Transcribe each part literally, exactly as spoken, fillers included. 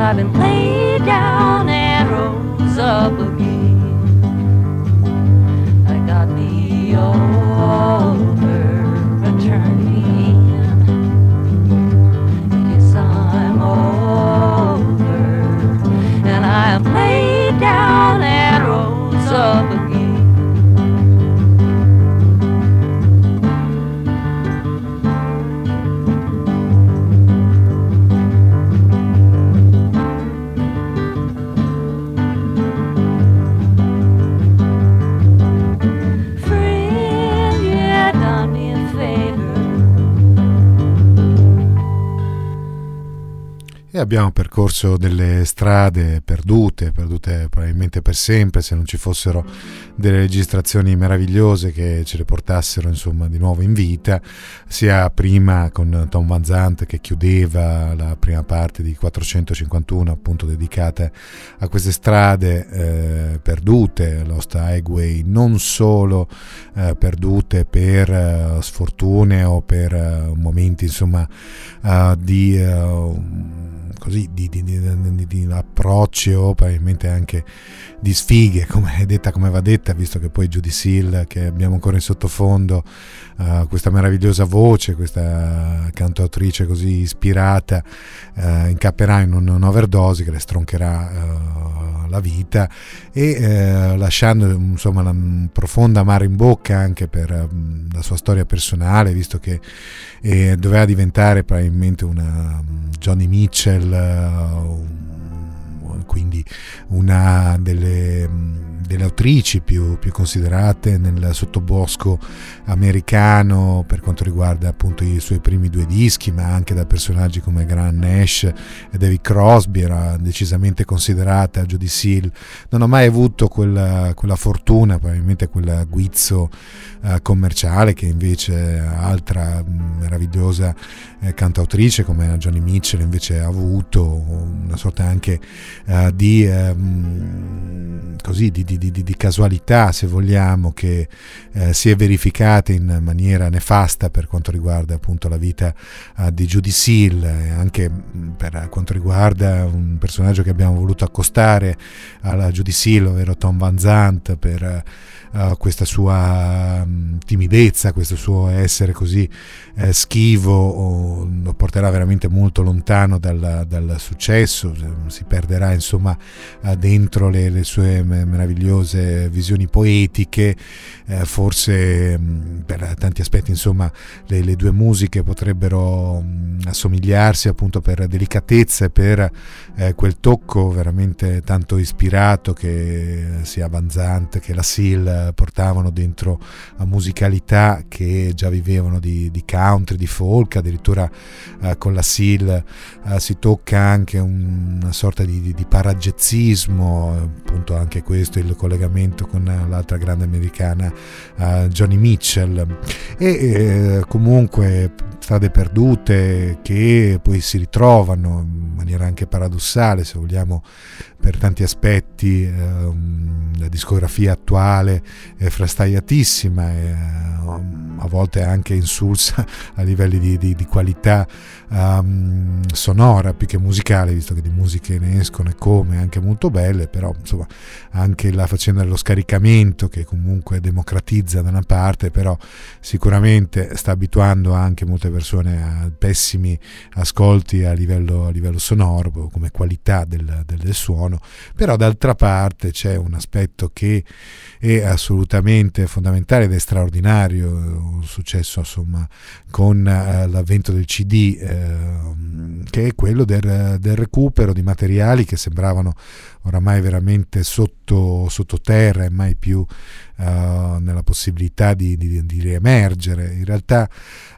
I've been laid down and rose up again. I got me over attorney. Yes, I'm over, and I am laid down and rose up again. E abbiamo percorso delle strade perdute, perdute probabilmente per sempre, se non ci fossero delle registrazioni meravigliose che ce le portassero insomma di nuovo in vita, sia prima con Tom Van Zandt che chiudeva la prima parte di quattrocentocinquantuno, appunto dedicata a queste strade eh, perdute, Lost Highway, non solo eh, perdute per uh, sfortune o per uh, momenti insomma uh, di uh, così di, di, di, di, di approcci o probabilmente anche di sfighe, come è detta, come va detta, visto che poi Judy Seal, che abbiamo ancora in sottofondo, uh, questa meravigliosa voce, questa cantautrice così ispirata, uh, incapperà in un, un'overdose che le stroncherà uh, la vita e uh, lasciando insomma una profonda amaro in bocca anche per uh, la sua storia personale, visto che eh, doveva diventare probabilmente una Joni Mitchell, uh, quindi una delle, delle autrici più, più considerate nel sottobosco americano per quanto riguarda appunto i suoi primi due dischi, ma anche da personaggi come Graham Nash e David Crosby. Era decisamente considerata Judy Seal. Non ho mai avuto quella, quella fortuna, probabilmente quel guizzo uh, commerciale che invece altra meravigliosa eh, cantautrice come Joni Mitchell invece ha avuto, una sorta anche uh, di um, così di, di, di, di casualità, se vogliamo, che eh, si è verificata in maniera nefasta per quanto riguarda appunto la vita uh, di Judy Seal, e anche per quanto riguarda un personaggio che abbiamo voluto accostare alla Judy Seal, ovvero Tom Van Zandt, per uh, questa sua um, timidezza, questo suo essere così eh, schivo, o, lo porterà veramente molto lontano dal, dal successo. Si perderà insomma uh, dentro le, le sue meravigliose visioni poetiche, eh, forse mh, per tanti aspetti insomma le, le due musiche potrebbero mh, assomigliarsi appunto per delicatezza e per eh, quel tocco veramente tanto ispirato che sia Van Zandt che la Seal portavano dentro a musicalità che già vivevano di, di country, di folk. Addirittura eh, con la Seal eh, si tocca anche un, una sorta di, di, di parajazzismo, appunto anche questo il collegamento con l'altra grande americana uh, Joni Mitchell, e eh, comunque strade perdute che poi si ritrovano in maniera anche paradossale, se vogliamo, per tanti aspetti. Eh, la discografia attuale è frastagliatissima e a volte anche insulsa a livelli di, di, di qualità um, sonora più che musicale, visto che di musiche ne escono e come anche molto belle, però insomma anche la faccenda dello scaricamento, che comunque democratizza da una parte, però sicuramente sta abituando anche molte persone a pessimi ascolti a livello, a livello sonoro come qualità del, del, del suono. Però d'altra parte c'è un aspetto che è assolutamente fondamentale ed è straordinario, un successo insomma con uh, l'avvento del C D, uh, che è quello del, del recupero di materiali che sembravano oramai veramente sotto, sottoterra e mai più uh, nella possibilità di, di, di riemergere. In realtà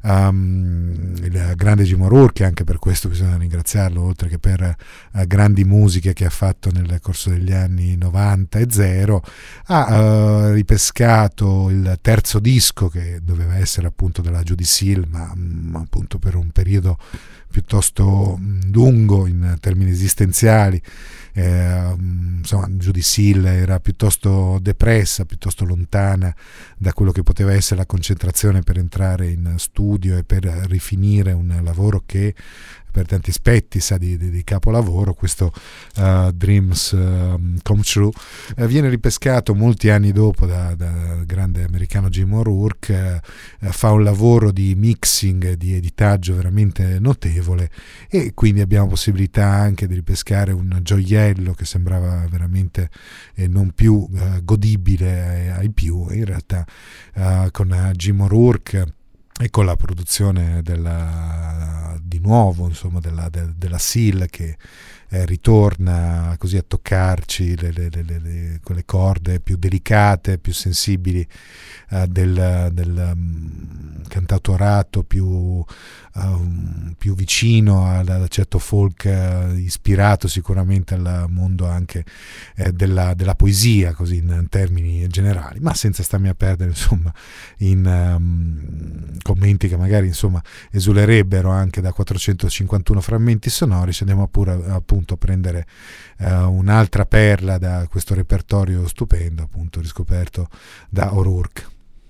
um, il grande Jim O'Rourke, anche per questo bisogna ringraziarlo, oltre che per uh, grandi musiche che ha fatto nel corso degli anni novanta e zero, ha uh, ripescato il terzo disco, che doveva essere appunto della Judy Seal, ma um, appunto per un periodo piuttosto lungo in termini esistenziali. Eh, insomma, Judy Seal era piuttosto depressa, piuttosto lontana da quello che poteva essere la concentrazione per entrare in studio e per rifinire un lavoro che per tanti aspetti sa di, di, di capolavoro, questo uh, Dreams uh, Come True, uh, viene ripescato molti anni dopo da, da grande americano Jim O'Rourke, uh, uh, fa un lavoro di mixing, di editaggio veramente notevole, e quindi abbiamo possibilità anche di ripescare un gioiello che sembrava veramente eh, non più uh, godibile ai, ai più, in realtà uh, con uh, Jim O'Rourke e con la produzione della, di nuovo insomma della, de, della Seal che eh, ritorna così a toccarci le, le, le, le, quelle corde più delicate, più sensibili uh, del, del um, cantautorato, più, um, più vicino al certo folk uh, ispirato sicuramente al mondo anche eh, della, della poesia, così in, in termini generali, ma senza starmi a perdere insomma in um, commenti che magari insomma esulerebbero anche da quattrocentocinquantuno frammenti sonori. Ci andiamo pure appunto a prendere uh, un'altra perla da questo repertorio stupendo, appunto riscoperto da O'Rourke.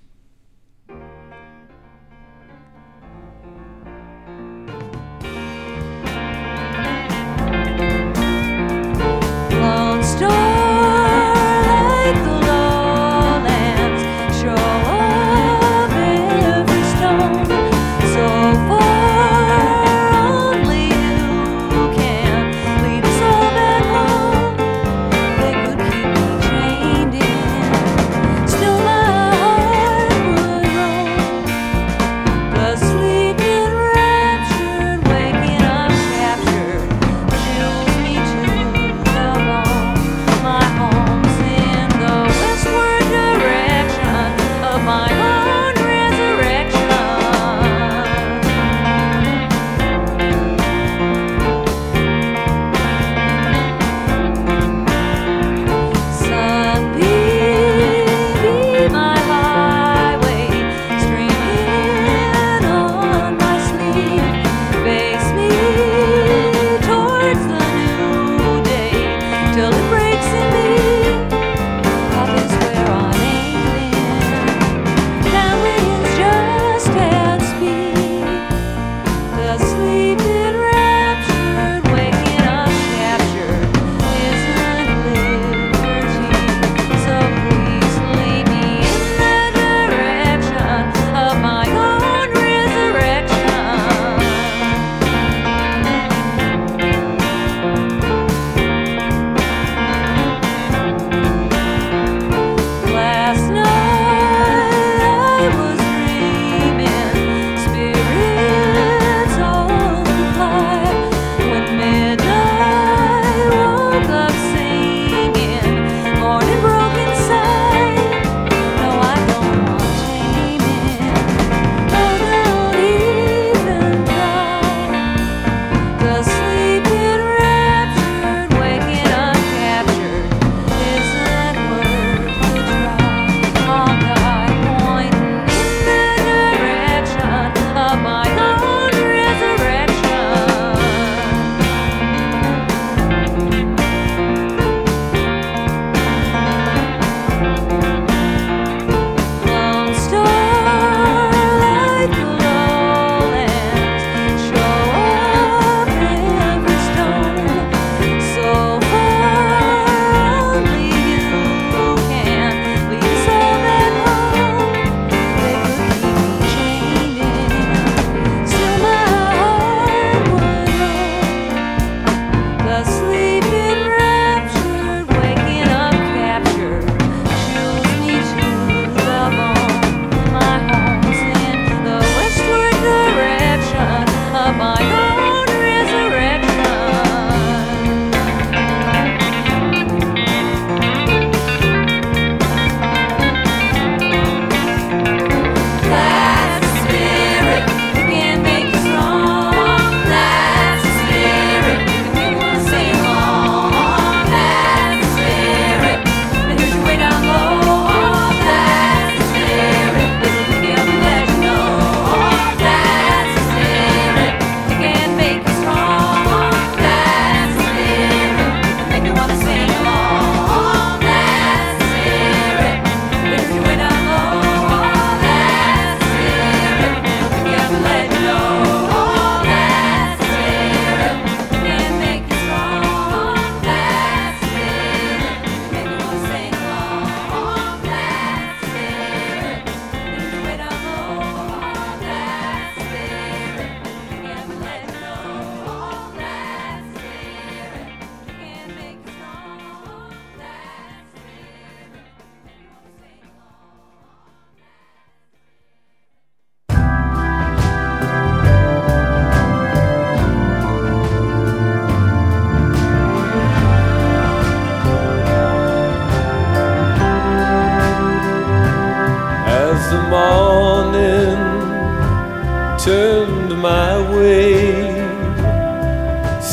Lone Star, like the lowlands, show of every stone. So far, only you can lead us all back home. They could keep me chained in. Still, my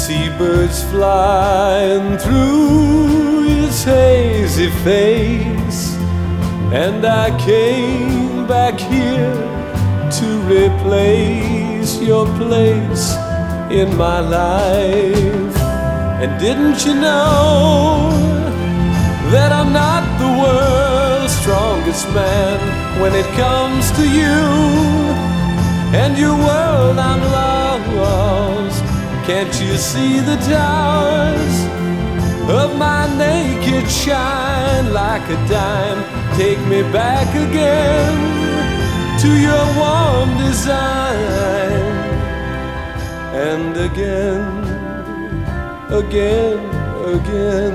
seabirds flying through his hazy face, and I came back here to replace your place in my life. And didn't you know that I'm not the world's strongest man when it comes to you and your world I'm lost? Can't you see the towers of my naked shine like a dime? Take me back again to your warm design. And again, again, again,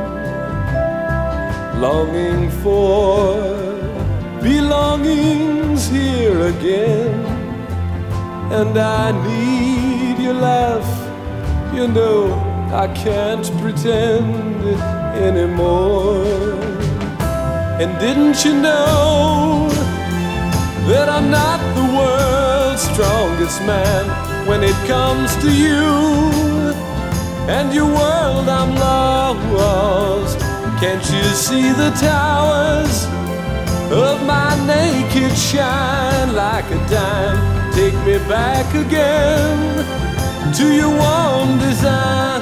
longing for belongings here again. And I need your laugh, you know I can't pretend anymore. And didn't you know that I'm not the world's strongest man when it comes to you and your world I'm lost? Can't you see the towers of my naked shine like a dime? Take me back again to your warm design.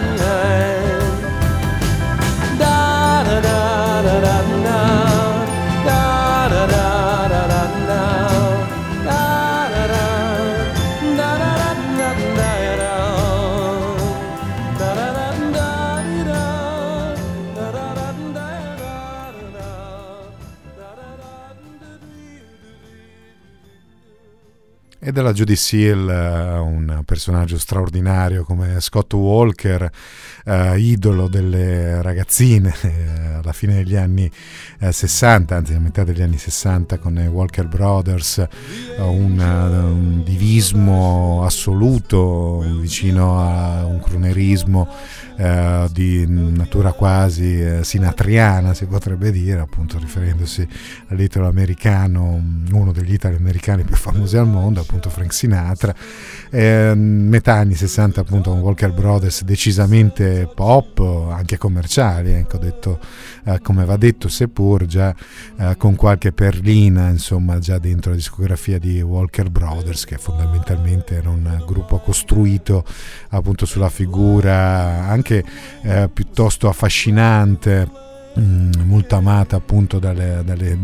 Da da da da da da da da da da da E della Judy Seal, un personaggio straordinario come Scott Walker, eh, idolo delle ragazzine eh, alla fine degli anni eh, sessanta, anzi a metà degli anni sessanta con i Walker Brothers, eh, un, un divismo assoluto vicino a un croonerismo eh, di natura quasi eh, sinatriana, si potrebbe dire, appunto riferendosi all'italo americano, uno degli italo americani più famosi al mondo, appunto Frank Sinatra. Eh, metà anni sessanta appunto con Walker Brothers decisamente pop, anche commerciali, ecco, detto eh, come va detto, seppur già eh, con qualche perlina insomma già dentro la discografia di Walker Brothers, che fondamentalmente era un gruppo costruito appunto sulla figura anche eh, piuttosto affascinante, molto amata appunto dalle, dalle,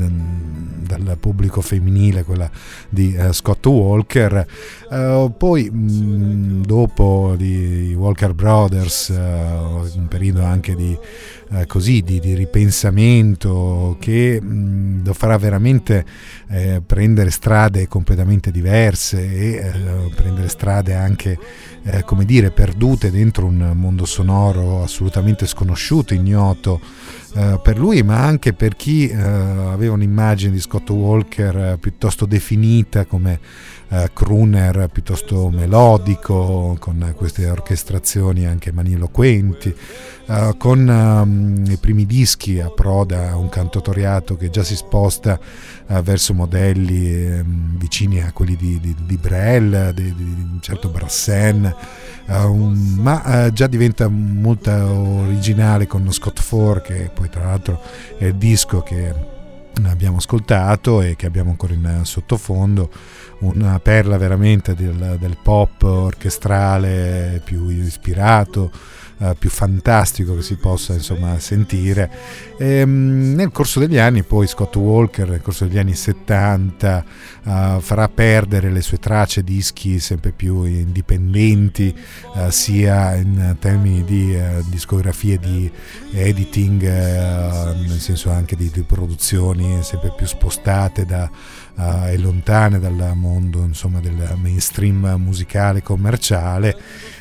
dal pubblico femminile, quella di uh, Scott Walker. Uh, poi mh, dopo di Walker Brothers uh, un periodo anche di uh, così di, di ripensamento che mh, lo farà veramente eh, prendere strade completamente diverse e eh, prendere strade anche eh, come dire perdute dentro un mondo sonoro assolutamente sconosciuto, ignoto Uh, per lui, ma anche per chi uh, aveva un'immagine di Scott Walker uh, piuttosto definita come uh, crooner, piuttosto melodico, con uh, queste orchestrazioni anche maniloquenti, uh, con um, i primi dischi approda un cantautoriato che già si sposta uh, verso modelli um, vicini a quelli di, di, di Brel, di, di, di un certo Brassens, uh, un, ma uh, già diventa molto originale con Scott four, che poi tra l'altro è il disco che abbiamo ascoltato e che abbiamo ancora in sottofondo, una perla veramente del, del pop orchestrale più ispirato, uh, più fantastico che si possa insomma sentire. E, um, nel corso degli anni poi Scott Walker, nel corso degli anni settanta, uh, farà perdere le sue tracce, dischi sempre più indipendenti, uh, sia in termini di uh, discografie, di editing, uh, nel senso anche di, di produzioni sempre più spostate da uh, e lontane dal mondo insomma del mainstream musicale commerciale,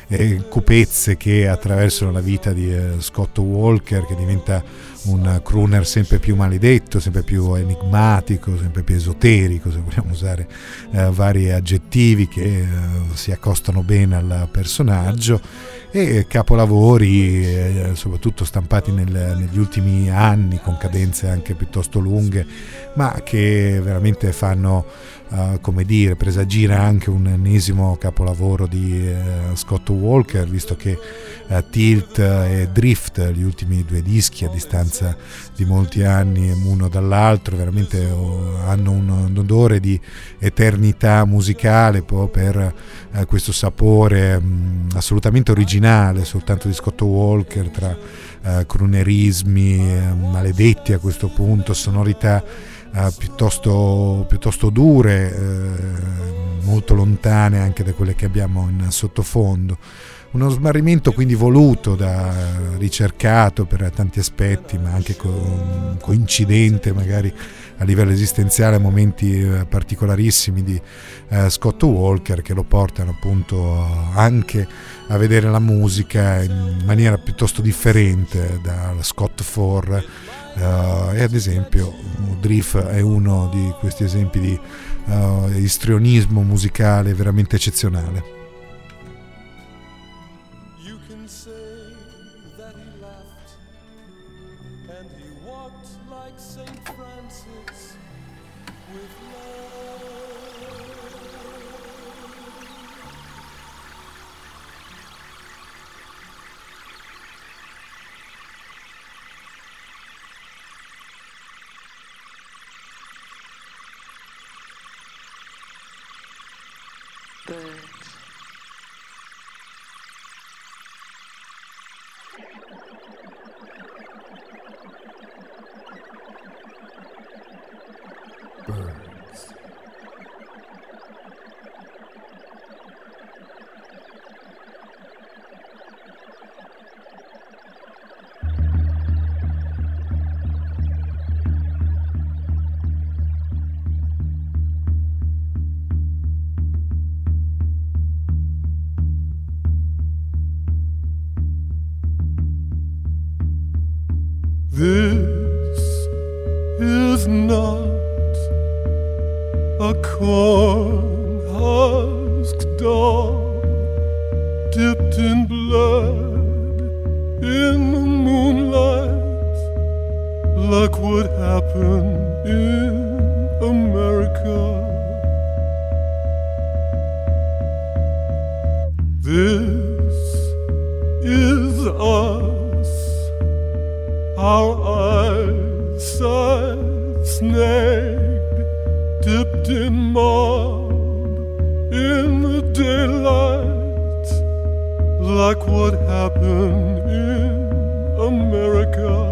e cupezze che attraversano la vita di uh, Scott Walker, che diventa un crooner sempre più maledetto, sempre più enigmatico, sempre più esoterico, se vogliamo usare uh, vari aggettivi che uh, si accostano bene al personaggio, e capolavori eh, soprattutto stampati nel, negli ultimi anni con cadenze anche piuttosto lunghe, ma che veramente fanno uh, come dire, presagire anche un ennesimo capolavoro di uh, Scott Walker, visto che uh, Tilt e Drift, gli ultimi due dischi a distanza di molti anni uno dall'altro, veramente uh, hanno un, un odore di eternità musicale poi per uh, questo sapore um, assolutamente originale soltanto di Scott Walker, tra uh, croonerismi uh, maledetti a questo punto, sonorità uh, piuttosto, piuttosto dure, uh, molto lontane anche da quelle che abbiamo in sottofondo. Uno smarrimento quindi voluto, da, ricercato per tanti aspetti, ma anche co- coincidente magari a livello esistenziale a momenti eh, particolarissimi di eh, Scott Walker, che lo portano appunto anche a vedere la musica in maniera piuttosto differente da Scott quattro, uh, e ad esempio Drift è uno di questi esempi di uh, istrionismo musicale veramente eccezionale. This is not a corn-husked dog dipped in blood in the moonlight, like what happened in America. This is us, our eyesight snagged, dipped in mud in the daylight, like what happened in America.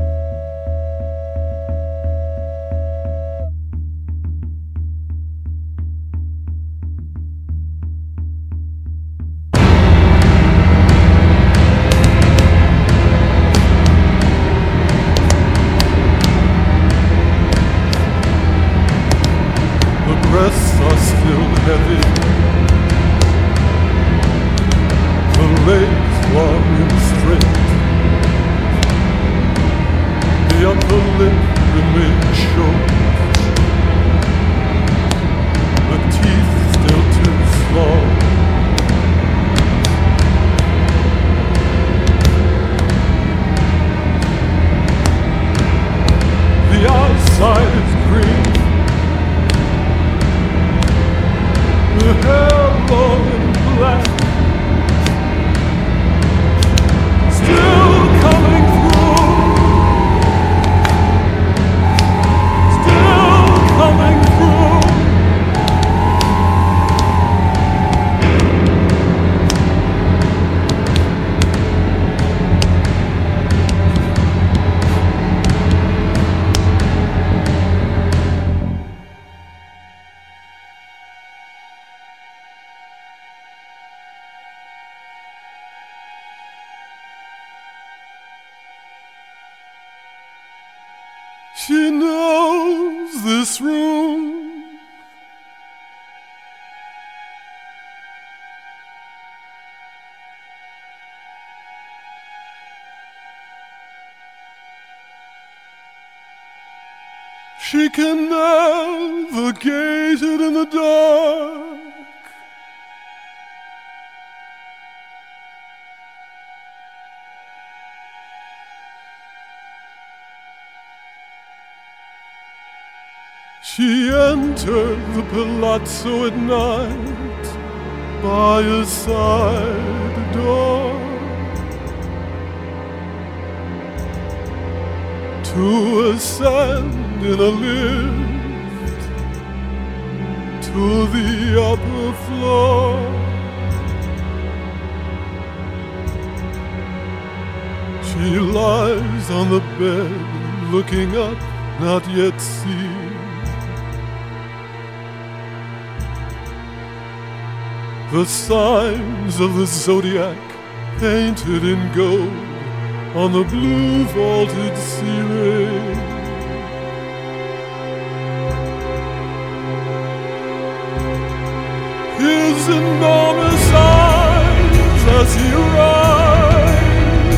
Breaths are still heavy, the legs long and straight, the upper lip remains short, the teeth still too small. The outside is green, the hair long and black, still coming through, still coming through. She knows this room, she can navigate it in the dark. She entered the palazzo at night by a side door to ascend in a lift to the upper floor. She lies on the bed looking up, not yet seen. The signs of the zodiac painted in gold on the blue vaulted ceiling. His enormous eyes as he rides,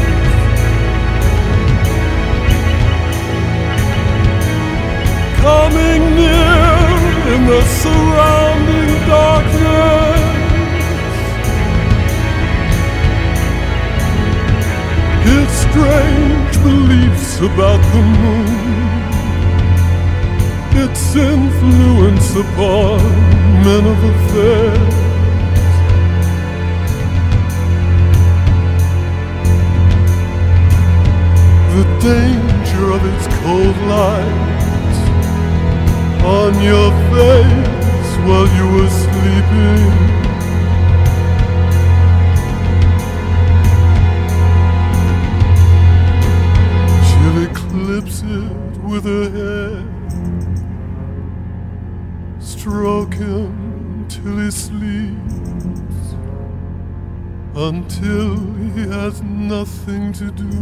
coming near in the surrounding darkness. His strange beliefs about the moon, its influence upon men of affairs. The danger of its cold light on your face while you were sleeping. Eclipse it with her head, stroke him till he sleeps, until he has nothing to do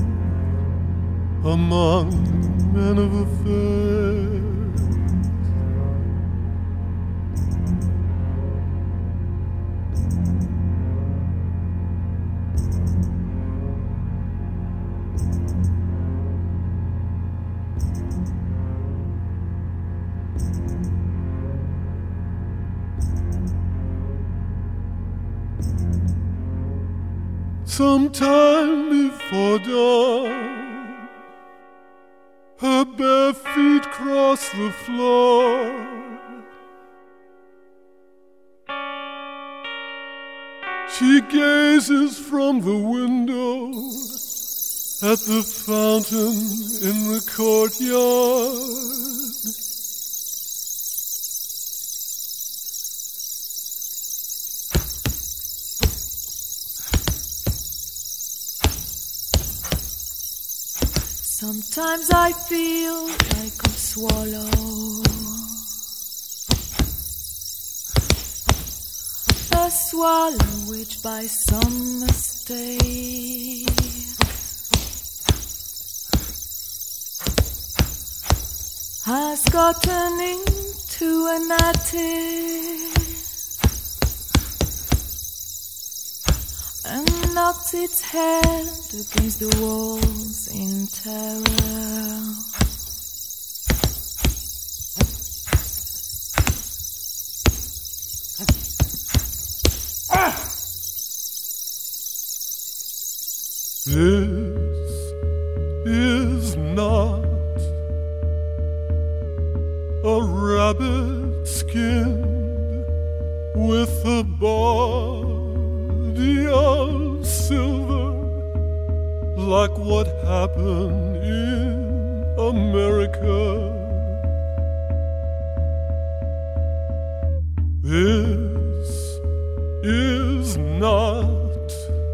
among men of affairs. Sometime before dawn, her bare feet cross the floor. She gazes from the window at the fountain in the courtyard. Sometimes I feel like a swallow, a swallow which by some mistake has gotten into an attic and knocks its head against the walls in terror. Ah! This is not a rabbit skinned with a body of silver, like what happened in America. This is not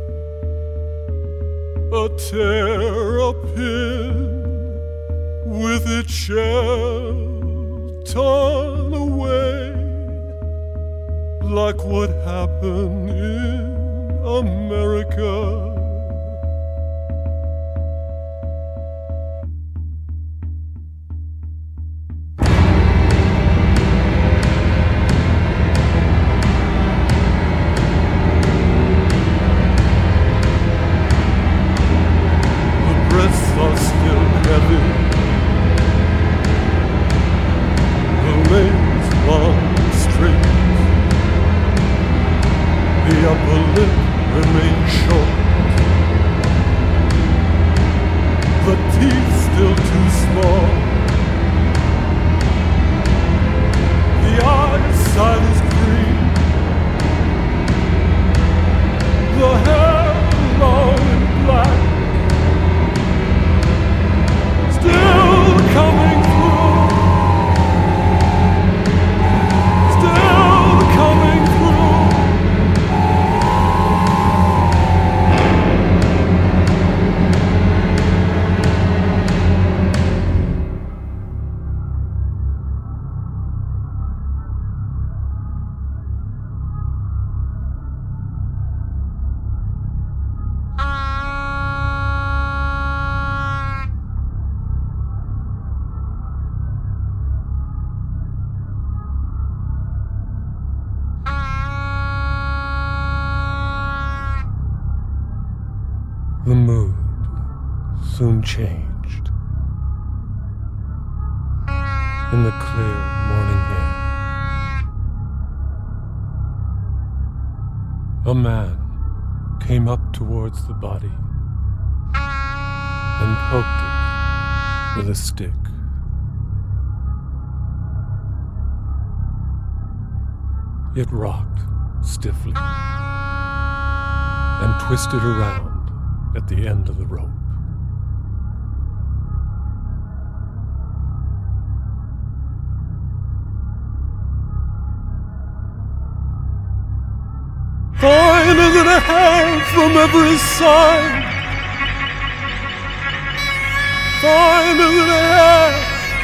a terrapin with its shell torn away, like what happened in America. The upper lip remains short. The mood soon changed. In the clear morning air, a man came up towards the body and poked it with a stick. It rocked stiffly and twisted around at the end of the rope. Finer than a hair from every side. Finer than a hair.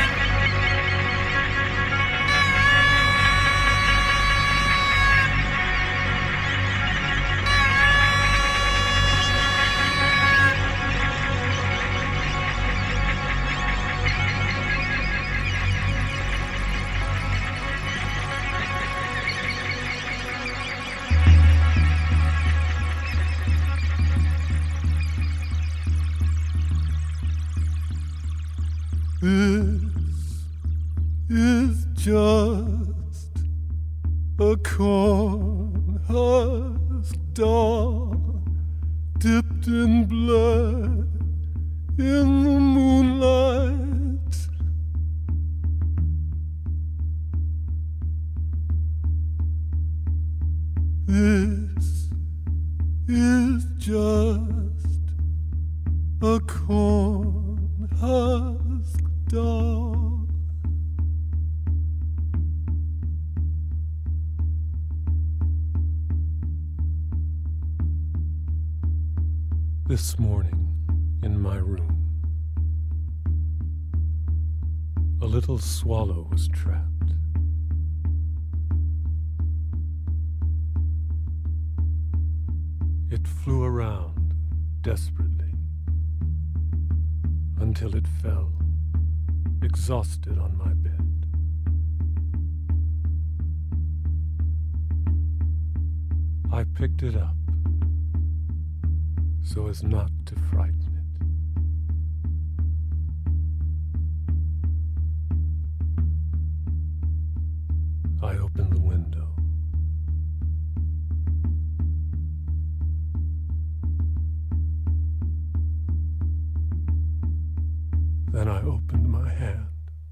This is just a corn husk doll dipped in blood in the moonlight. This is just a corn husk doll. This morning, in my room, a little swallow was trapped. It flew around desperately until it fell, exhausted, on my bed. I picked it up so as not to frighten it. I opened the window. Then I opened my hand.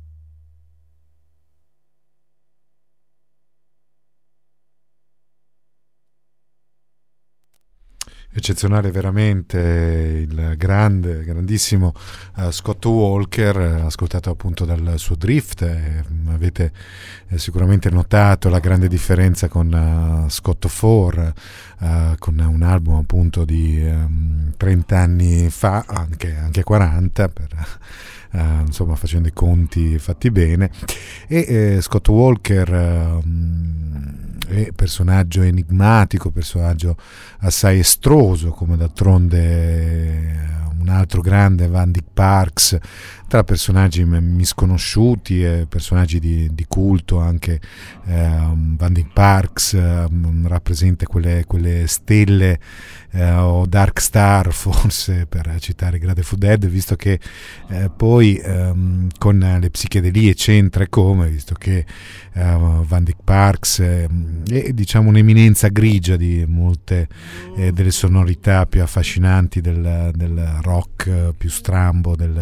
Eccezionale veramente il grande, grandissimo uh, Scott Walker, ascoltato appunto dal suo Drift. Eh, avete eh, sicuramente notato la grande differenza con uh, Scott Four, uh, con un album appunto di um, trenta anni fa, anche, anche quaranta, per uh, insomma facendo i conti fatti bene. E eh, Scott Walker uh, è personaggio enigmatico, personaggio assai estroso, come d'altronde un altro grande, Van Dyke Parks, tra personaggi misconosciuti e personaggi di, di culto. Anche eh, Van Dyke Parks eh, rappresenta quelle, quelle stelle eh, o dark star, forse, per citare Grateful Dead, visto che eh, poi ehm, con le psichedelie c'entra, come visto che eh, Van Dyke Parks eh, è, diciamo, un'eminenza grigia di molte eh, delle sonorità più affascinanti del, del rock eh, più strambo del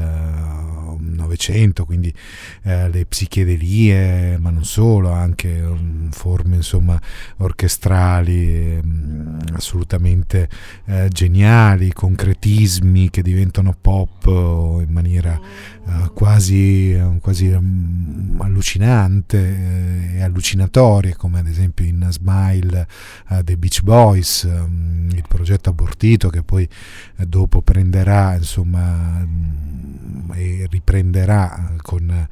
Novecento, quindi eh, le psichedelie, ma non solo, anche um, forme insomma orchestrali eh, assolutamente eh, geniali, concretismi che diventano pop in maniera eh, quasi, quasi um, allucinante eh, e allucinatoria, come ad esempio in Smile uh, dei Beach Boys, um, il progetto abortito che poi eh, dopo prenderà insomma um, e riprenderà con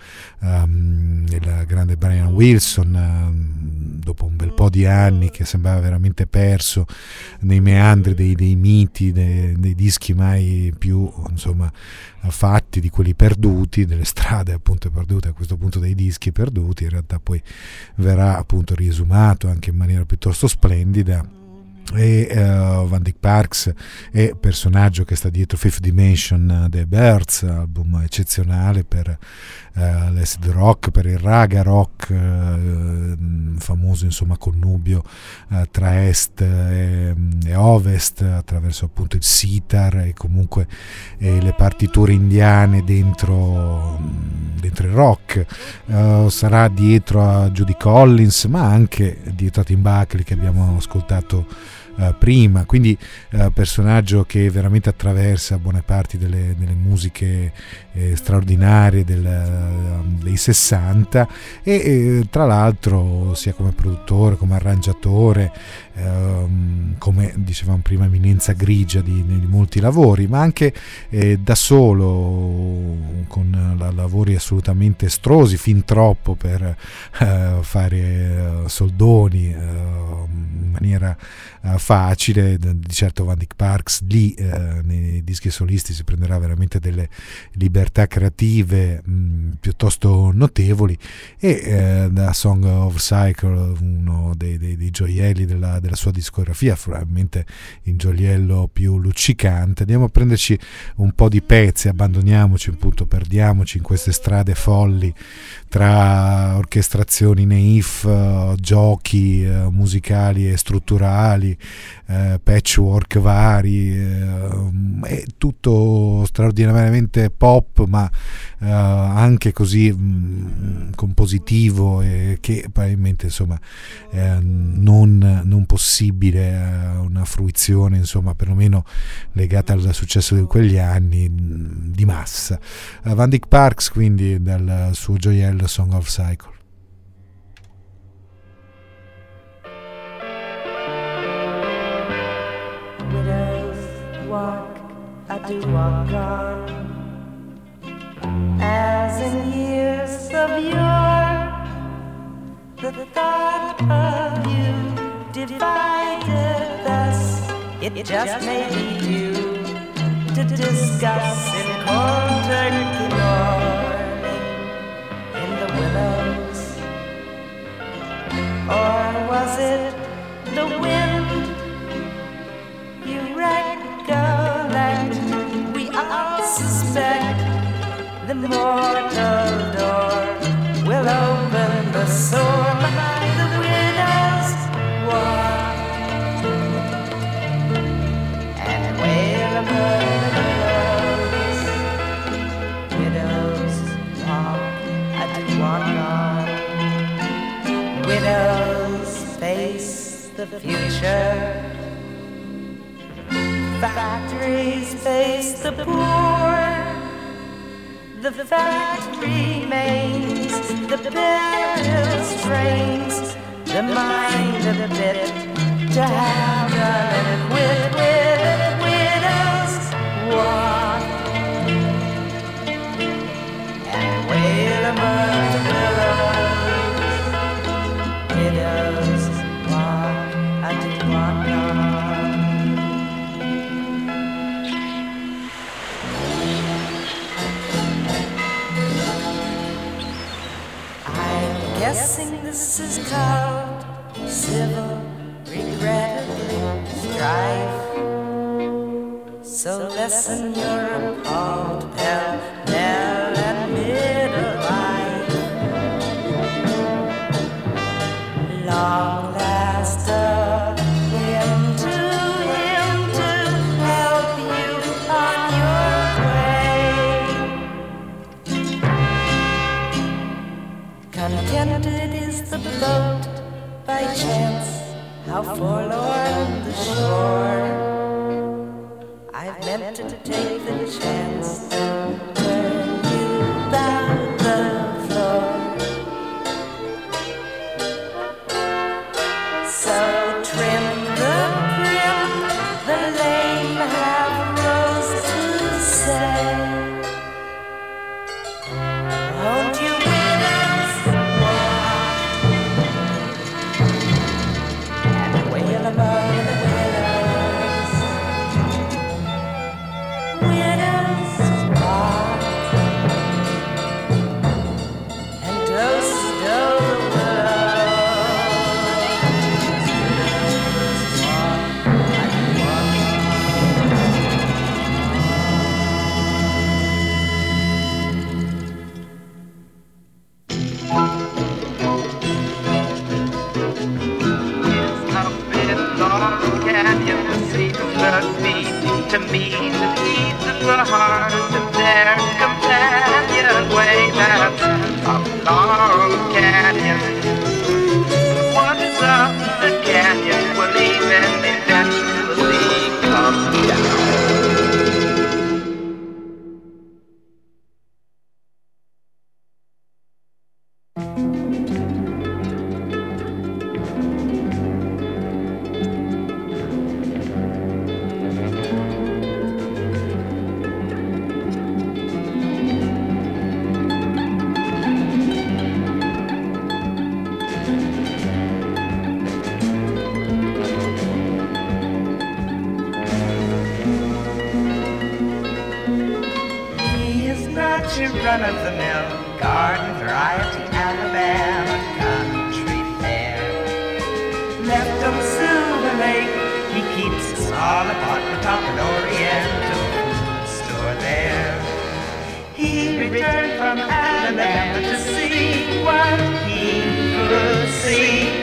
um, il grande Brian Wilson um, dopo un bel po' di anni, che sembrava veramente perso nei meandri dei, dei miti, dei, dei dischi mai più insomma fatti, di quelli perduti, delle strade appunto perdute, a questo punto dei dischi perduti. In realtà poi verrà appunto riesumato anche in maniera piuttosto splendida e uh, Van Dyke Parks è personaggio che sta dietro Fifth Dimension The Birds, album eccezionale per uh, l'acid rock, per il raga rock, uh, famoso insomma connubio uh, tra est e, e ovest attraverso appunto il sitar e comunque eh, le partiture indiane dentro, dentro il rock. Uh, sarà dietro a Judy Collins, ma anche dietro a Tim Buckley che abbiamo ascoltato Uh, prima, quindi uh, personaggio che veramente attraversa buone parti delle, delle musiche eh, straordinarie del, uh, dei sessanta e eh, tra l'altro sia come produttore, come arrangiatore, um, come dicevamo prima eminenza grigia di, di molti lavori, ma anche eh, da solo con la, lavori assolutamente estrosi, fin troppo per uh, fare uh, soldoni uh, in maniera uh, facile. Di certo Van Dyke Parks lì eh, nei dischi solisti si prenderà veramente delle libertà creative mh, piuttosto notevoli e eh, da Song of Cycle, uno dei, dei, dei gioielli della, della sua discografia, probabilmente il gioiello più luccicante. Andiamo a prenderci un po' di pezzi, abbandoniamoci appunto, perdiamoci in queste strade folli tra orchestrazioni naif, uh, giochi uh, musicali e strutturali, uh, patchwork vari, uh, è tutto straordinariamente pop, ma uh, anche così mh, compositivo, e che probabilmente insomma eh, non, non possibile a una fruizione insomma perlomeno legata al successo di quegli anni mh, di massa. uh, Van Dyke Parks quindi dal suo gioiello Song of Cycle. Widows walk, I do walk on, as in years of yore. The thought of you divided us. It just may be due to discuss in cold turkey morning in the willows. Or was it the wind? You recollect, we all suspect the mortal door will open the sore by the widow's walk and wail among the willows. Widows walk, I do walk on. Widows face the future. Factories face the poor. The fact remains, the burial strains the mind of the bit to have done and quit with widows walk and wail among the willows. Widows walk, I do walk on. Guessing this is called civil, regrettably, strife. So lessen your appalled pell-mell and middle life. Long last a hymn to him to help you on your way. Contented is the boat by chance, how forlorn the shore. I've meant to take the chance to turn you about the floor. So trim the prim, the lame have rose to say. Won't you widows walk and wail among the willows? Widows walk to meet the needs of the heart of their companionway. That's a long canyon. The waters of the canyon will even eventually come down. Run-of-the-mill garden variety Alabama country fare. Left on Silver Lake, he keeps a small apartment off an Oriental food store there. He returned from Alabama to see what he could see.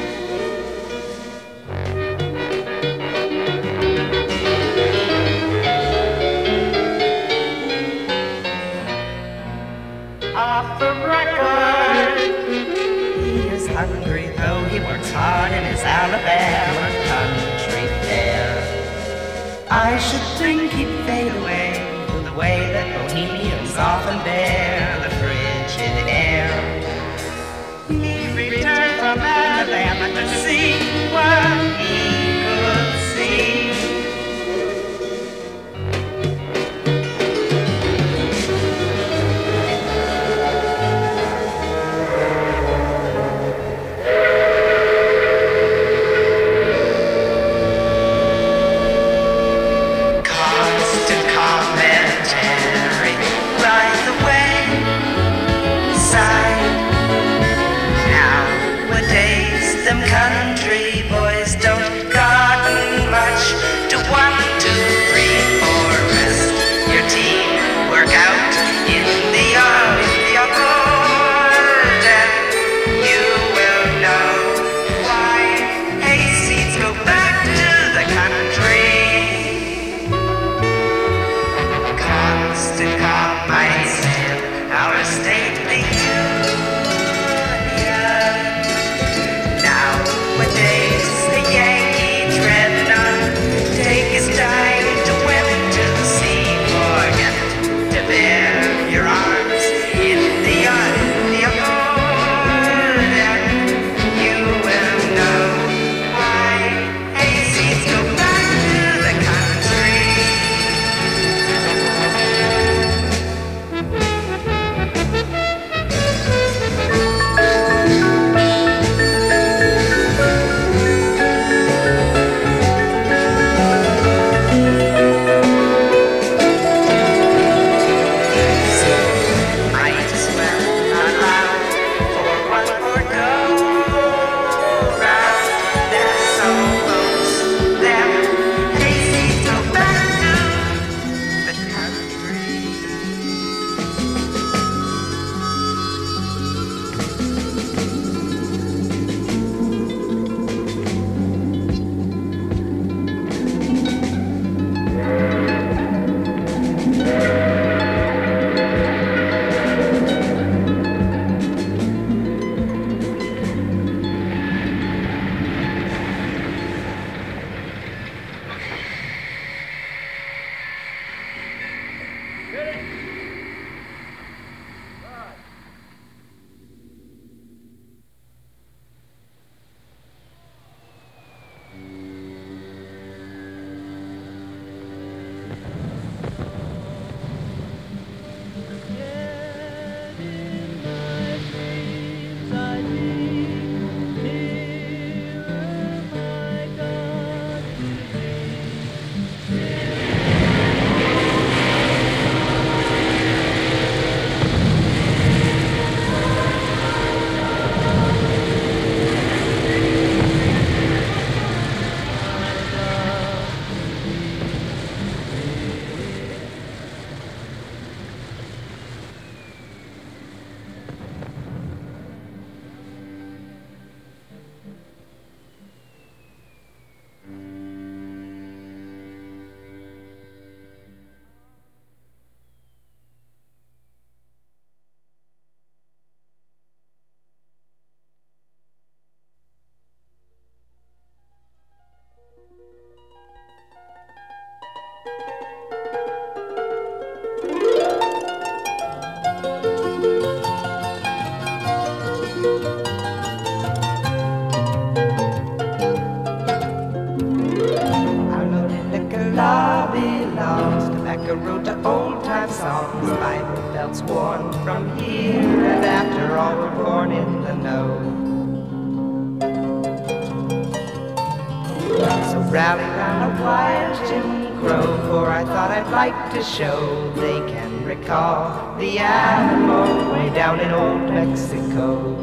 Off the record, he is hungry though he works hard in his Alabama country fare. I should think he'd fade away the way that bohemians often bear the frigid air. He returned from Alabama to see what he could see. Country boys don't garden much to one, two, three, four, rest your team, work out in the yard, in the yard, and you will know why hayseeds go back to the country. Constant calm, I said, our stately union. What days the Yankee dreadnought take his time to win to the sea, forget to bear your arms in the yard, in the yard, and you will know why hayseeds go back to the country. a road to old time songs, Bible belts worn from here, and after all we're born in the know. So rally round a wise Jim Crow, for I thought I'd like to show they can recall the Alamo way down in old Mexico.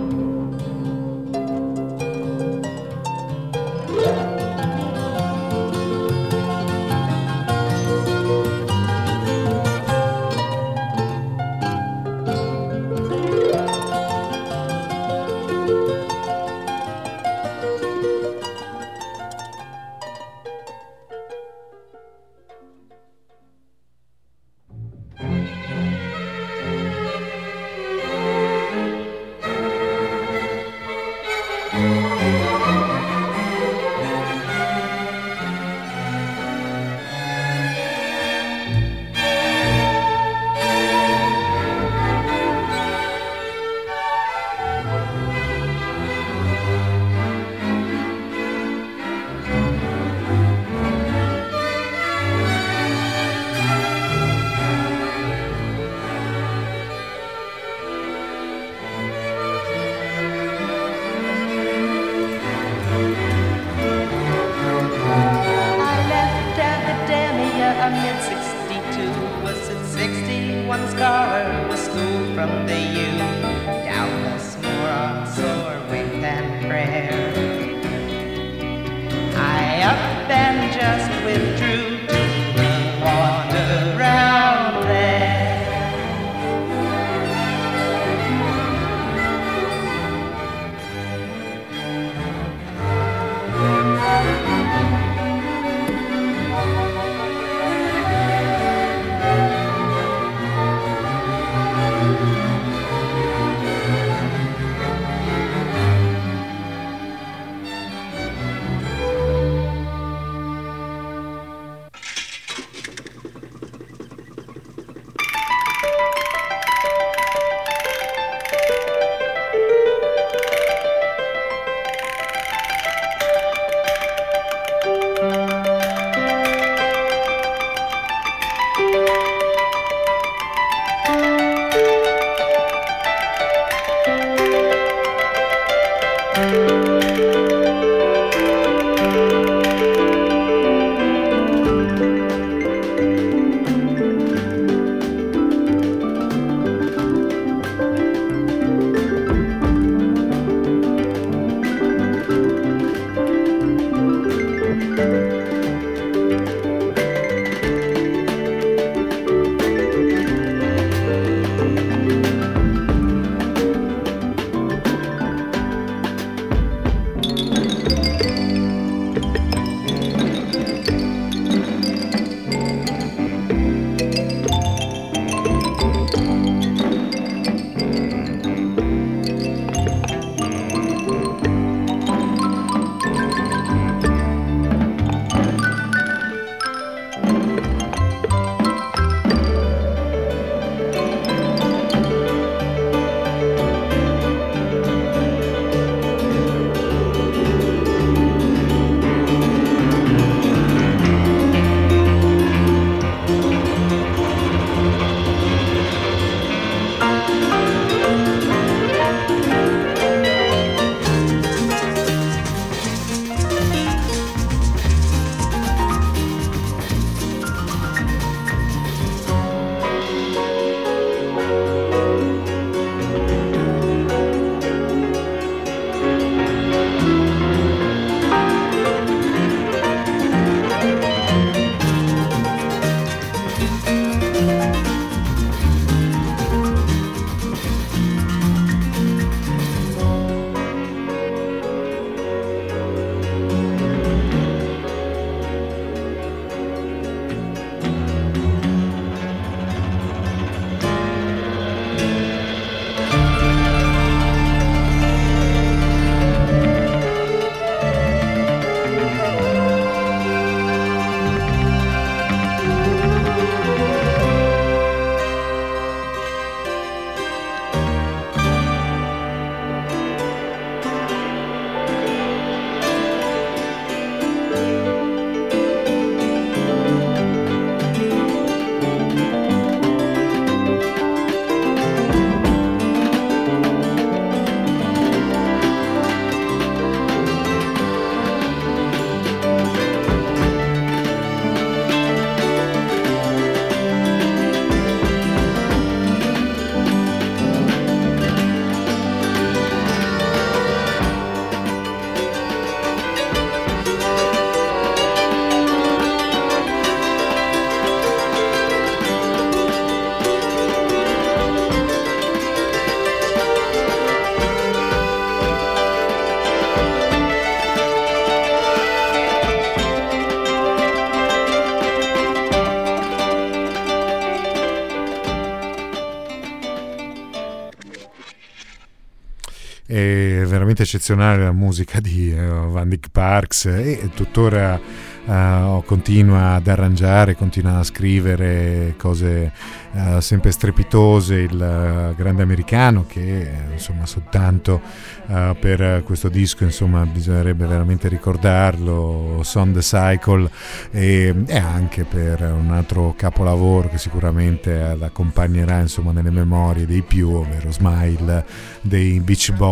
È veramente eccezionale la musica di uh, Van Dyke Parks, e tuttora uh, continua ad arrangiare, continua a scrivere cose uh, sempre strepitose. Il uh, grande americano che insomma soltanto uh, per questo disco insomma bisognerebbe veramente ricordarlo, Son the Cycle, e, e anche per un altro capolavoro che sicuramente uh, l'accompagnerà insomma nelle memorie dei più, ovvero Smile dei Beach Boys.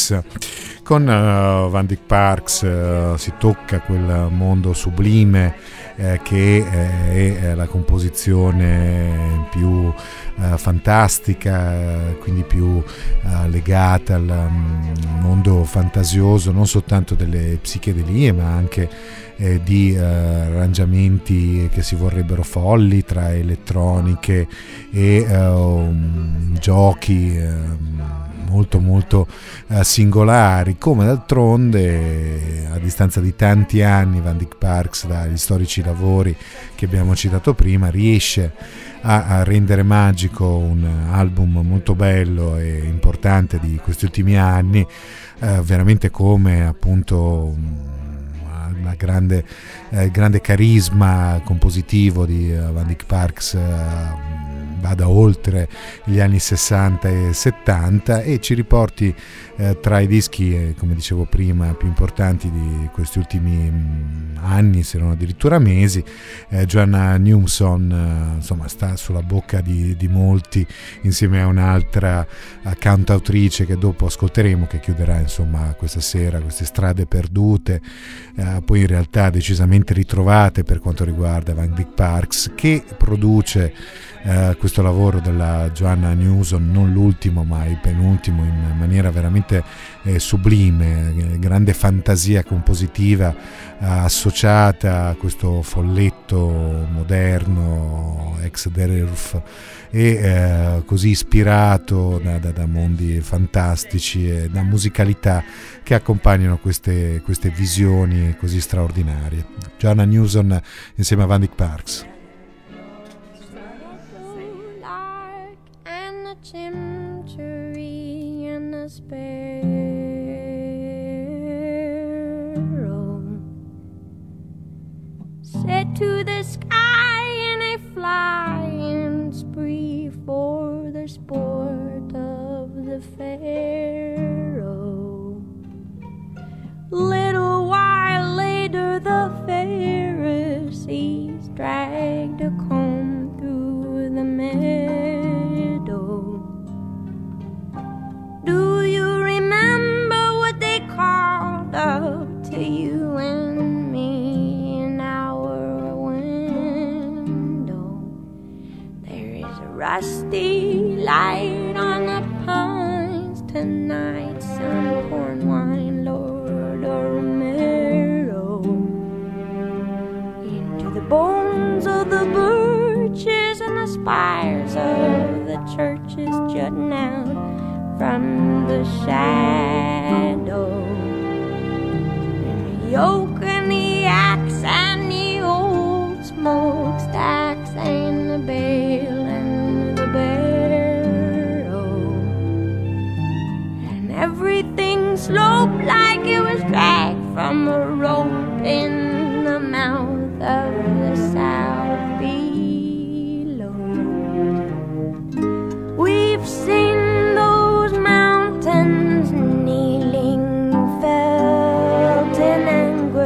Con uh, Van Dyke Parks uh, si tocca quel mondo sublime eh, che eh, è la composizione più uh, fantastica, uh, quindi più uh, legata al um, mondo fantasioso non soltanto delle psichedelie, ma anche eh, di uh, arrangiamenti che si vorrebbero folli tra elettroniche e uh, um, giochi uh, molto molto uh, singolari, come d'altronde a distanza di tanti anni Van Dyke Parks, dagli storici lavori che abbiamo citato prima, riesce a, a rendere magico un album molto bello e importante di questi ultimi anni, uh, veramente come appunto una grande, eh, grande carisma compositivo di uh, Van Dyke Parks uh, vada oltre gli anni sessanta e settanta e ci riporti eh, tra i dischi, eh, come dicevo prima, più importanti di questi ultimi mh, anni, se non addirittura mesi. eh, Joanna Newsom eh, insomma sta sulla bocca di, di molti, insieme a un'altra eh, cantautrice che dopo ascolteremo, che chiuderà insomma questa sera, queste strade perdute, eh, poi in realtà decisamente ritrovate per quanto riguarda Van Dyke Parks, che produce Uh, questo lavoro della Joanna Newsom, non l'ultimo ma il penultimo, in maniera veramente eh, sublime, eh, grande fantasia compositiva uh, associata a questo folletto moderno ex Derf e eh, così ispirato da, da, da mondi fantastici e da musicalità che accompagnano queste, queste visioni così straordinarie. Joanna Newsom insieme a Van Dyke Parks. Chimchuree and the sparrow set to the sky in a flying spree for the sport of the pharaoh. Little while later the Pharisees dragged a comb through the meadow. Do you remember what they called up to you and me in our window? There is a rusty light on the pines tonight, some corn wine, Lord Romero. Into the bones of the birches and the spires of the churches jutting out from the shadow, and the yoke and the axe and the old smokestacks and the bale and the barrow, and everything sloped like it was dragged from a rope in the mouth of the south below. We've seen kneeling, Felton and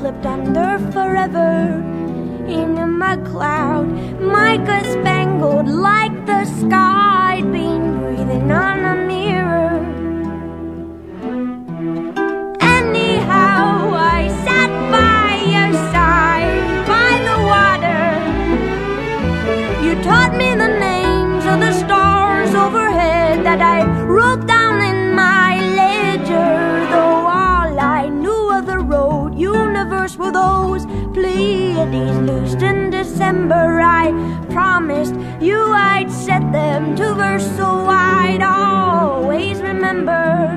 slipped under forever in a mud cloud, mica spangled like the sky I'd been breathing on a mirror. Anyhow, I sat by your side, by the water. You taught me the names of the stars overhead that I wrote down in my ledger, though all I knew of the road universe were those Pleiades loosed in December. I promised you I'd set them to verse, so I'd always remember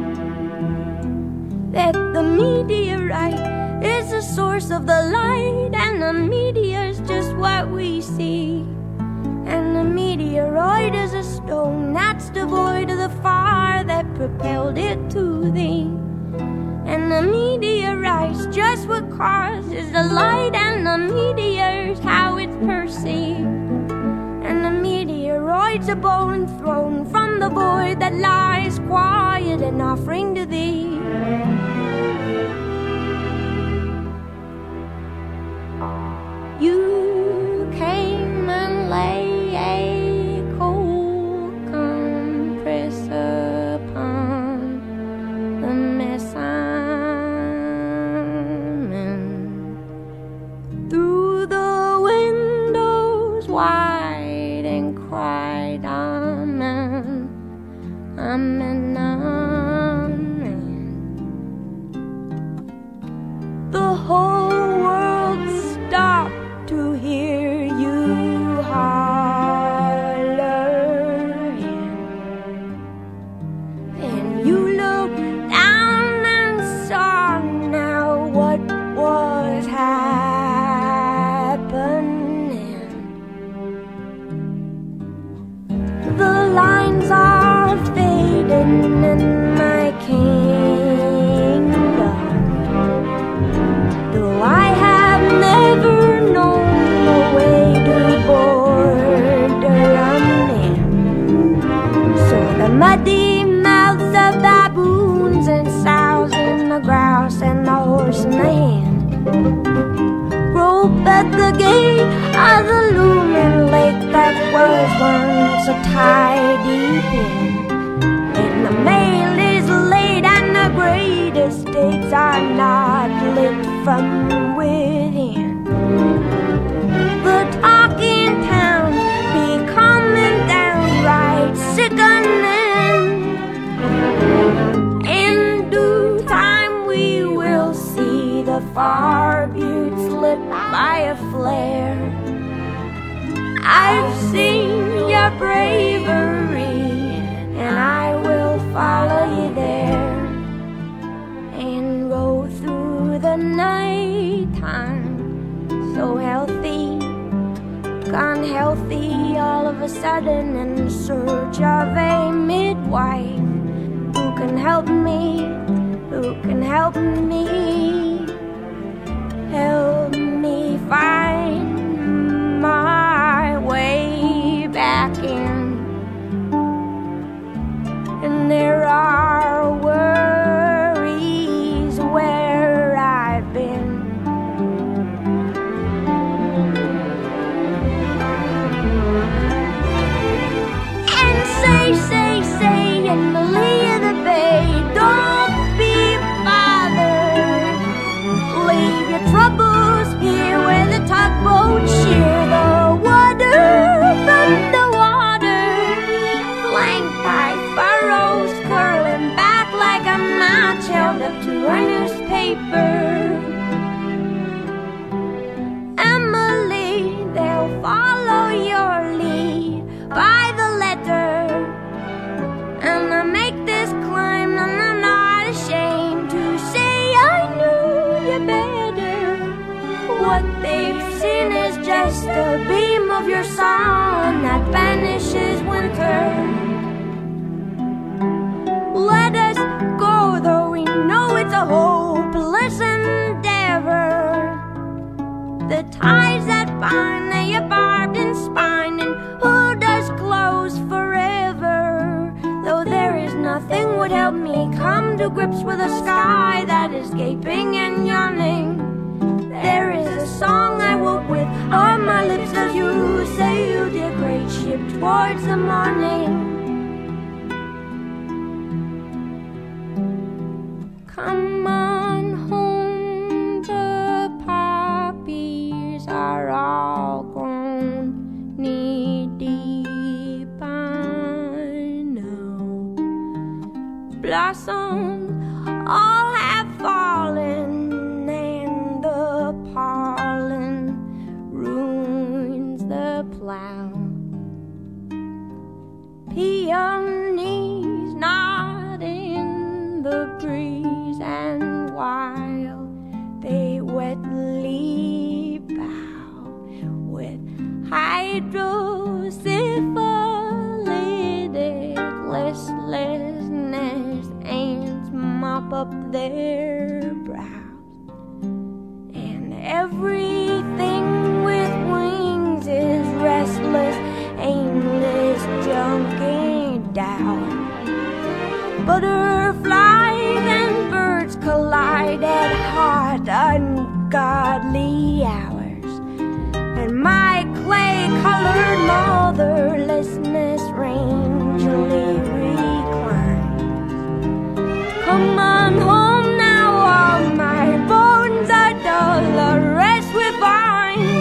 that the meteorite is the source of the light, and the meteor's just what we see. And the meteoroid is a stone that's devoid of the fire that propelled it to thee. And the meteorite's just what causes the light, and the meteor's how it's perceived. And the meteoroid's a bone thrown from the void that lies quiet and offering to thee. You came and lay a cold compress upon the mess I'm in. Through the windows wide and cried, Amen, Amen, Amen. The whole world stopped to hear you holler, and you looked down and saw now what was happening. The lines are fading in my kingdom, though I have never known the way to border running. So the muddy mouths of baboons and sows and the grouse and the horse in the hand rope at the gate of the looming lake that was once a tidy pen. And the mail is late and the great estates are not lit from within. The talking town becoming downright sickening. In due time we will see the far buttes lit by a flare. I've seen your bravery, and I will follow you there and go through the night time so healthy, gone healthy all of a sudden, in search of a midwife who can help me, who can help me, help me find my way back in. And there are worries where I've been. And say, say, say in the lee of the bay, don't be bothered. Leave your troubles here where the tugboats shear the water from the water, flanked by furrows curling back like a match held up to a newspaper. Emily, they'll follow your lead by the letter, and I make this climb and I'm not ashamed to say I knew you better. What they've seen is just a beam of your sun that banishes winter. Let us go, though we know it's a hopeless endeavor. The ties that bind, they are barbed and spined, and who does close forever? Though there is nothing would help me come to grips with a sky that is gaping and yawning. towards the morning. Come on home, the poppies are all grown knee deep. I know blossoms all have fallen, and the pollen ruins the plow. Peonies nod in the breeze, and while they wetly bow with hydrosyphilitic listlessness, ants mop up their brows, and everything with wings is restless, aimless, junking down. Butterflies and birds collide at hot, ungodly hours, and my clay-colored motherlessness rangely reclines. Come on home now, all my bones are dull, the rest we find.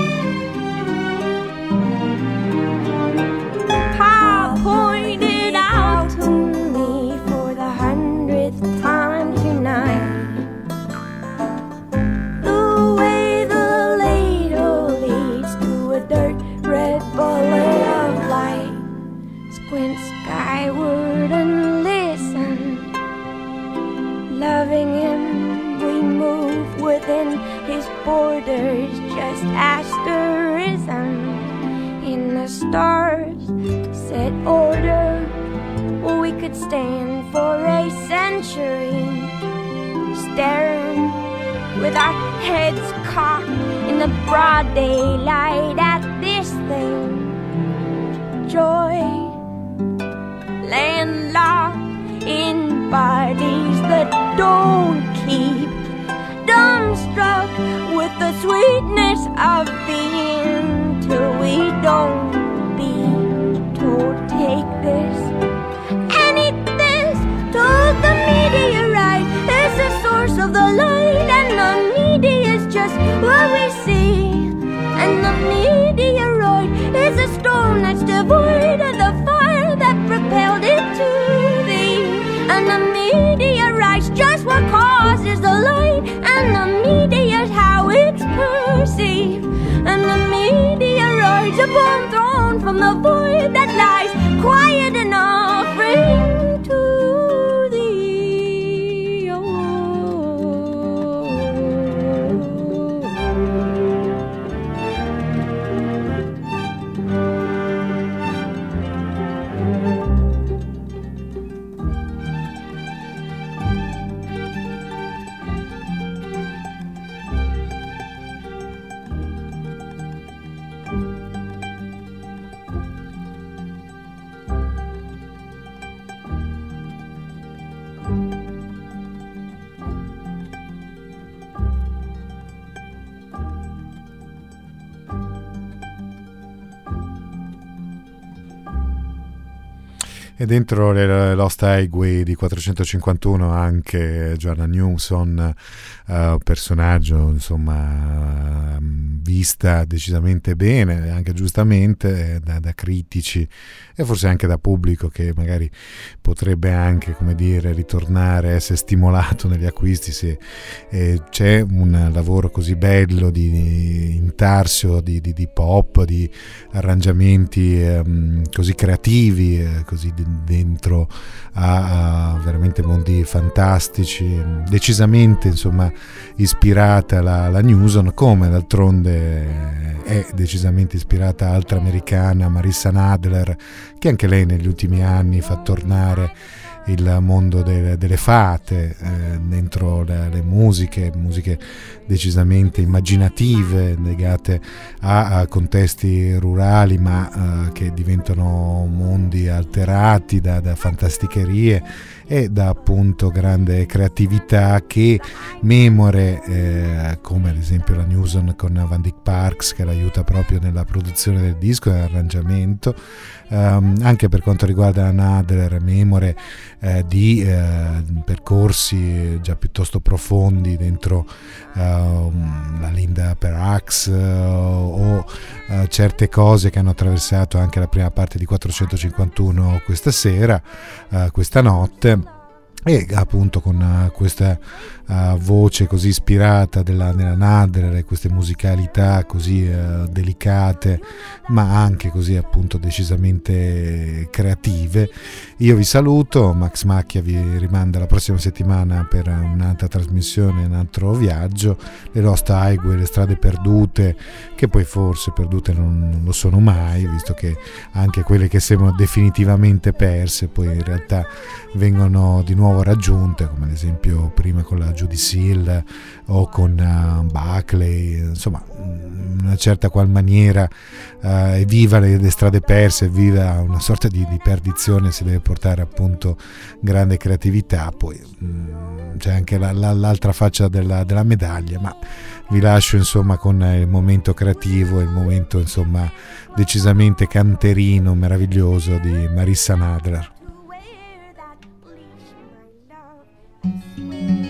Pa pointed out to me for the hundredth time tonight the way the ladle leads to a dirt red bullet of light. Squint skyward and listen. Loving him, we move within his borders, just asterism in the stars set order. Well, we could stand for a century, staring with our heads cocked in the broad daylight at this thing. Joy, landlocked in bodies that don't keep, dumbstruck with the sweetness of being, till we don't be told take this and eat this. Told the meteorite is the source of the light, and the media is just what we see, and the meteoroid is a storm that's devoid of the fire that propelled it to thee, and the meteorite's just what causes the light, and the media's how it's perceived, and the meteoroid's a bomb thrown from the void that lies quiet and offering to thee. Oh. E dentro le Lost Highway di quattrocentocinquantuno anche Joanna Newsom, uh, personaggio insomma vista decisamente bene, anche giustamente da, da critici e forse anche da pubblico, che magari potrebbe anche, come dire, ritornare, essere stimolato negli acquisti se eh, c'è un lavoro così bello di, di intarsio di, di, di pop, di arrangiamenti um, così creativi, eh, così di, dentro a, a veramente mondi fantastici, decisamente insomma ispirata la, la Newsom, come d'altronde è decisamente ispirata a altra americana, Marissa Nadler, che anche lei negli ultimi anni fa tornare il mondo delle, delle fate eh, dentro le, le musiche, musiche decisamente immaginative, legate a, a contesti rurali, ma eh, che diventano mondi alterati da, da fantasticherie e da appunto grande creatività che memore eh, come ad esempio la Newson con Van Dyke Parks, che l'aiuta proprio nella produzione del disco e nell'arrangiamento, um, anche per quanto riguarda Nadler, memore eh, di eh, percorsi già piuttosto profondi dentro uh, la Linda Perrax uh, o uh, certe cose che hanno attraversato anche la prima parte di quattrocentocinquantuno questa sera, uh, questa notte. E appunto con uh, questa uh, voce così ispirata della, della Nadler, queste musicalità così uh, delicate ma anche così appunto decisamente creative, io vi saluto. Max Macchia vi rimanda la prossima settimana per un'altra trasmissione, un altro viaggio, le Lost Highway, le strade perdute, che poi forse perdute non, non lo sono mai, visto che anche quelle che sembrano definitivamente perse poi in realtà vengono di nuovo raggiunte, come ad esempio prima con la Judy Seal o con uh, Buckley. Insomma, in una certa qual maniera uh, è viva le, le strade perse, è viva una sorta di, di perdizione, si deve portare appunto grande creatività. Poi um, c'è anche la, la, l'altra faccia della, della medaglia, ma vi lascio insomma con il momento creativo, il momento insomma decisamente canterino meraviglioso di Marissa Nadler. Swear